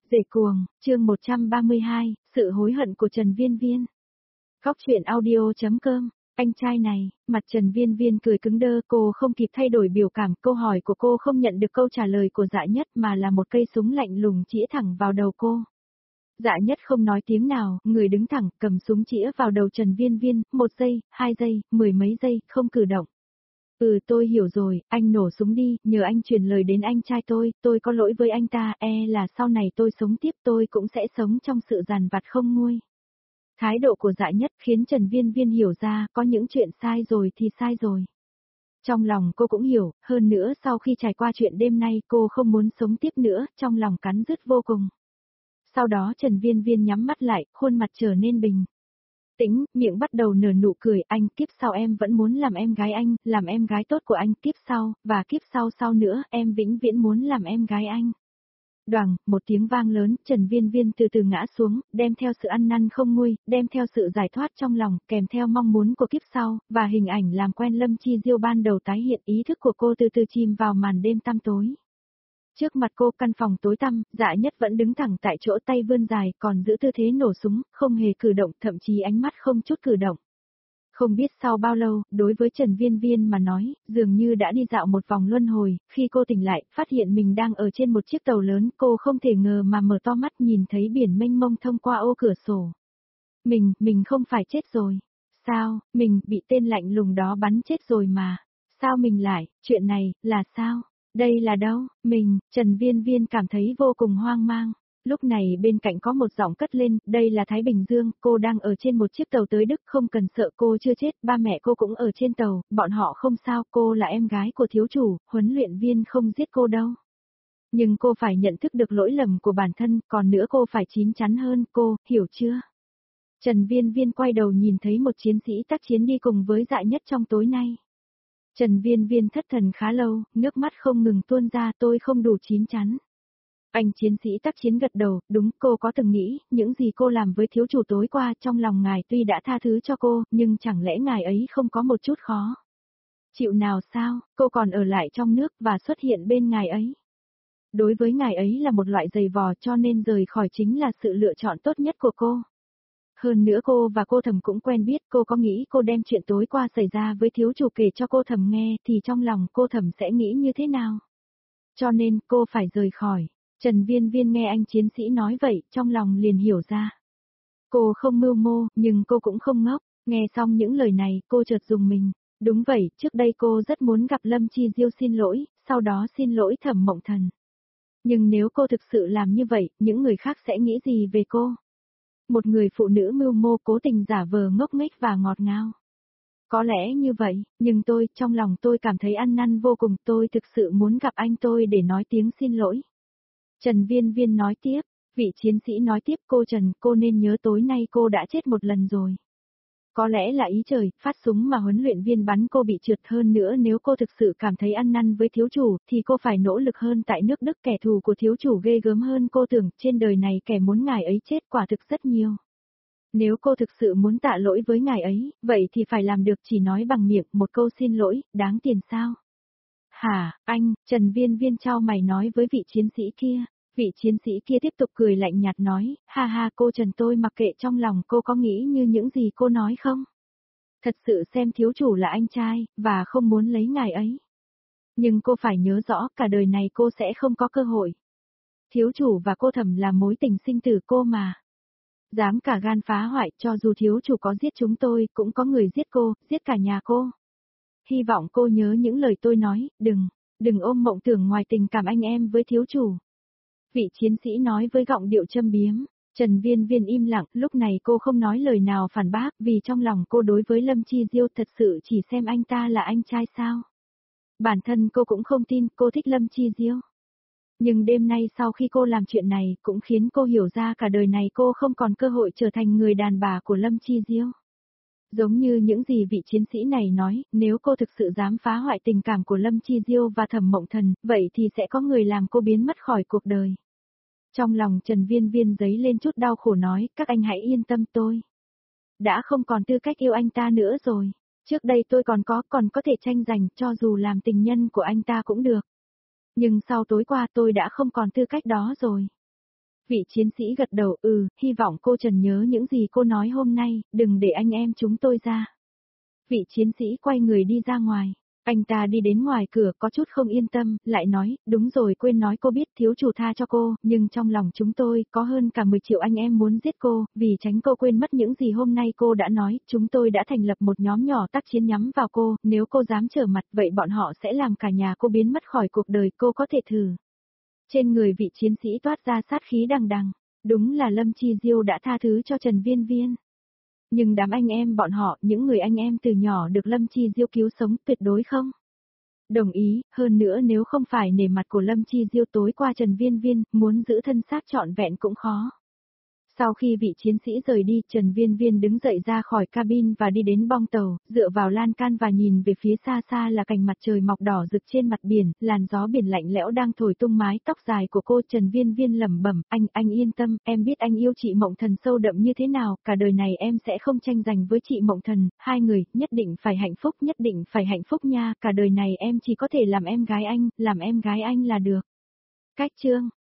Rể cuồng, chương 132, sự hối hận của Trần Viên Viên. Góc truyện audio.com, anh trai này, mặt Trần Viên Viên cười cứng đơ, cô không kịp thay đổi biểu cảm, câu hỏi của cô không nhận được câu trả lời của Dạ Nhất mà là một cây súng lạnh lùng chĩa thẳng vào đầu cô. Dạ Nhất không nói tiếng nào, người đứng thẳng, cầm súng chĩa vào đầu Trần Viên Viên, 1 giây, 2 giây, 10 mấy giây, không cử động. Tôi hiểu rồi, anh nổ súng đi, nhờ anh truyền lời đến anh trai tôi có lỗi với anh ta, là sau này tôi sống tiếp tôi cũng sẽ sống trong sự dằn vặt không nguôi. Thái độ của Dạ Nhất khiến Trần Viên Viên hiểu ra, có những chuyện sai rồi thì sai rồi. Trong lòng cô cũng hiểu, hơn nữa sau khi trải qua chuyện đêm nay cô không muốn sống tiếp nữa, trong lòng cắn rứt vô cùng. Sau đó Trần Viên Viên nhắm mắt lại, khuôn mặt trở nên bình tĩnh, miệng bắt đầu nở nụ cười, anh, kiếp sau em vẫn muốn làm em gái anh, làm em gái tốt của anh, kiếp sau, và kiếp sau sau nữa, em vĩnh viễn muốn làm em gái anh. Đoàng, một tiếng vang lớn, Trần Viên Viên từ từ ngã xuống, đem theo sự ăn năn không nguôi, đem theo sự giải thoát trong lòng, kèm theo mong muốn của kiếp sau, và hình ảnh làm quen Lâm Chi Diêu ban đầu tái hiện, ý thức của cô từ từ chìm vào màn đêm tăm tối. Trước mặt cô căn phòng tối tăm, Dạ Nhất vẫn đứng thẳng tại chỗ, tay vươn dài, còn giữ tư thế nổ súng, không hề cử động, thậm chí ánh mắt không chút cử động. Không biết sau bao lâu, đối với Trần Viên Viên mà nói, dường như đã đi dạo một vòng luân hồi, khi cô tỉnh lại, phát hiện mình đang ở trên một chiếc tàu lớn, cô không thể ngờ mà mở to mắt nhìn thấy biển mênh mông thông qua ô cửa sổ. Mình không phải chết rồi. Sao, mình bị tên lạnh lùng đó bắn chết rồi mà. Sao mình lại, chuyện này, là sao? Đây là đâu? Trần Viên Viên cảm thấy vô cùng hoang mang. Lúc này bên cạnh có một giọng cất lên, đây là Thái Bình Dương, cô đang ở trên một chiếc tàu tới Đức, không cần sợ, cô chưa chết, ba mẹ cô cũng ở trên tàu, bọn họ không sao, cô là em gái của thiếu chủ, huấn luyện viên không giết cô đâu. Nhưng cô phải nhận thức được lỗi lầm của bản thân, còn nữa cô phải chín chắn hơn, cô, hiểu chưa? Trần Viên Viên quay đầu nhìn thấy một chiến sĩ tác chiến đi cùng với Dạ Nhất trong tối nay. Trần Viên Viên thất thần khá lâu, nước mắt không ngừng tuôn ra, tôi không đủ chín chắn. Anh chiến sĩ tác chiến gật đầu, đúng, cô có từng nghĩ, những gì cô làm với thiếu chủ tối qua, trong lòng ngài tuy đã tha thứ cho cô, nhưng chẳng lẽ ngài ấy không có một chút khó chịu nào sao, cô còn ở lại trong nước và xuất hiện bên ngài ấy. Đối với ngài ấy là một loại giày vò, cho nên rời khỏi chính là sự lựa chọn tốt nhất của cô. Hơn nữa cô và cô Thẩm cũng quen biết, cô có nghĩ cô đem chuyện tối qua xảy ra với thiếu chủ kể cho cô Thẩm nghe thì trong lòng cô Thẩm sẽ nghĩ như thế nào? Cho nên cô phải rời khỏi. Trần Viên Viên nghe anh chiến sĩ nói vậy, trong lòng liền hiểu ra. Cô không mưu mô, nhưng cô cũng không ngốc, nghe xong những lời này, cô chợt rùng mình. Đúng vậy, trước đây cô rất muốn gặp Lâm Chi Diêu xin lỗi, sau đó xin lỗi Thẩm Mộng Thần. Nhưng nếu cô thực sự làm như vậy, những người khác sẽ nghĩ gì về cô? Một người phụ nữ mưu mô cố tình giả vờ ngốc nghếch và ngọt ngào. Có lẽ như vậy, nhưng trong lòng tôi cảm thấy ăn năn vô cùng, tôi thực sự muốn gặp anh tôi để nói tiếng xin lỗi. Trần Viên Viên nói tiếp, vị chiến sĩ nói tiếp, cô Trần, cô nên nhớ tối nay cô đã chết một lần rồi. Có lẽ là ý trời, phát súng mà huấn luyện viên bắn cô bị trượt, hơn nữa nếu cô thực sự cảm thấy ăn năn với thiếu chủ, thì cô phải nỗ lực hơn, tại nước Đức kẻ thù của thiếu chủ ghê gớm hơn cô tưởng, trên đời này kẻ muốn ngài ấy chết quả thực rất nhiều. Nếu cô thực sự muốn tạ lỗi với ngài ấy, vậy thì phải làm được, chỉ nói bằng miệng một câu xin lỗi, đáng tiền sao? Hả, anh, Trần Viên Viên chau mày nói với vị chiến sĩ kia. Vị chiến sĩ kia tiếp tục cười lạnh nhạt nói, ha ha, cô Trần, tôi mặc kệ trong lòng cô có nghĩ như những gì cô nói không? Thật sự xem thiếu chủ là anh trai, và không muốn lấy ngài ấy. Nhưng cô phải nhớ rõ, cả đời này cô sẽ không có cơ hội. Thiếu chủ và cô Thẩm là mối tình sinh tử cô mà. Dám cả gan phá hoại, cho dù thiếu chủ có giết chúng tôi, cũng có người giết cô, giết cả nhà cô. Hy vọng cô nhớ những lời tôi nói, đừng ôm mộng tưởng ngoài tình cảm anh em với thiếu chủ. Vị chiến sĩ nói với giọng điệu châm biếm. Trần Viên Viên im lặng, lúc này cô không nói lời nào phản bác, vì trong lòng cô đối với Lâm Chi Diêu thật sự chỉ xem anh ta là anh trai sao. Bản thân cô cũng không tin cô thích Lâm Chi Diêu. Nhưng đêm nay sau khi cô làm chuyện này cũng khiến cô hiểu ra cả đời này cô không còn cơ hội trở thành người đàn bà của Lâm Chi Diêu. Giống như những gì vị chiến sĩ này nói, nếu cô thực sự dám phá hoại tình cảm của Lâm Chi Diêu và Thẩm Mộng Thần, vậy thì sẽ có người làm cô biến mất khỏi cuộc đời. Trong lòng Trần Viên Viên dấy lên chút đau khổ nói, các anh hãy yên tâm, tôi đã không còn tư cách yêu anh ta nữa rồi. Trước đây tôi còn có thể tranh giành, cho dù làm tình nhân của anh ta cũng được. Nhưng sau tối qua tôi đã không còn tư cách đó rồi. Vị chiến sĩ gật đầu, hy vọng cô Trần nhớ những gì cô nói hôm nay, đừng để anh em chúng tôi ra. Vị chiến sĩ quay người đi ra ngoài. Anh ta đi đến ngoài cửa có chút không yên tâm, lại nói, đúng rồi quên nói cô biết thiếu chủ tha cho cô, nhưng trong lòng chúng tôi có hơn cả 10 triệu anh em muốn giết cô, vì tránh cô quên mất những gì hôm nay cô đã nói, chúng tôi đã thành lập một nhóm nhỏ tác chiến nhắm vào cô, nếu cô dám trở mặt vậy bọn họ sẽ làm cả nhà cô biến mất khỏi cuộc đời, cô có thể thử. Trên người vị chiến sĩ toát ra sát khí đằng đằng, đúng là Lâm Chi Diêu đã tha thứ cho Trần Viên Viên. Nhưng đám anh em bọn họ, những người anh em từ nhỏ được Lâm Chi Diêu cứu sống tuyệt đối không? Đồng ý, hơn nữa nếu không phải nể mặt của Lâm Chi Diêu tối qua Trần Viên Viên, muốn giữ thân xác trọn vẹn cũng khó. Sau khi vị chiến sĩ rời đi, Trần Viên Viên đứng dậy ra khỏi cabin và đi đến bong tàu, dựa vào lan can và nhìn về phía xa xa là cảnh mặt trời mọc đỏ rực trên mặt biển, làn gió biển lạnh lẽo đang thổi tung mái tóc dài của cô. Trần Viên Viên lẩm bẩm, anh yên tâm, em biết anh yêu chị Mộng Thần sâu đậm như thế nào, cả đời này em sẽ không tranh giành với chị Mộng Thần, hai người, nhất định phải hạnh phúc nha, cả đời này em chỉ có thể làm em gái anh là được. Cách chương